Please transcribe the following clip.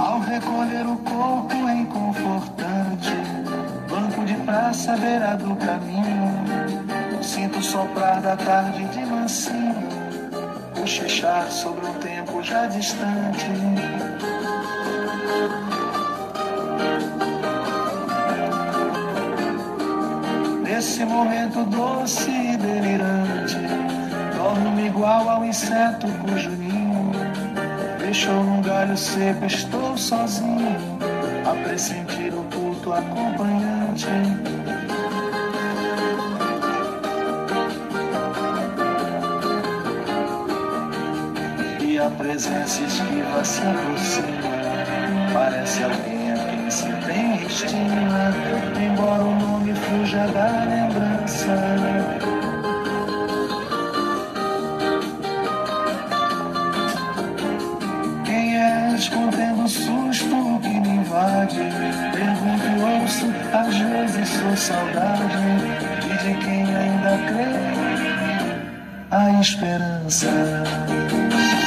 Ao recolher o corpo em confortante banco de praça à beira do caminho, sinto o soprar da tarde de mansinho, cochichar sobre um tempo já distante. Nesse momento doce e delirante, torno-me igual ao inseto cujo ninho deixou num galho seco. Estou sozinho a pressentir o culto acompanhante. E a presença esquiva se aproxima, parece alguém a quem se tem estima, embora o nome fuja da lembrança. Quem é, escondendo o susto que me invade? Pergunto e ouço, às vezes sou saudade, e de quem ainda crê a esperança.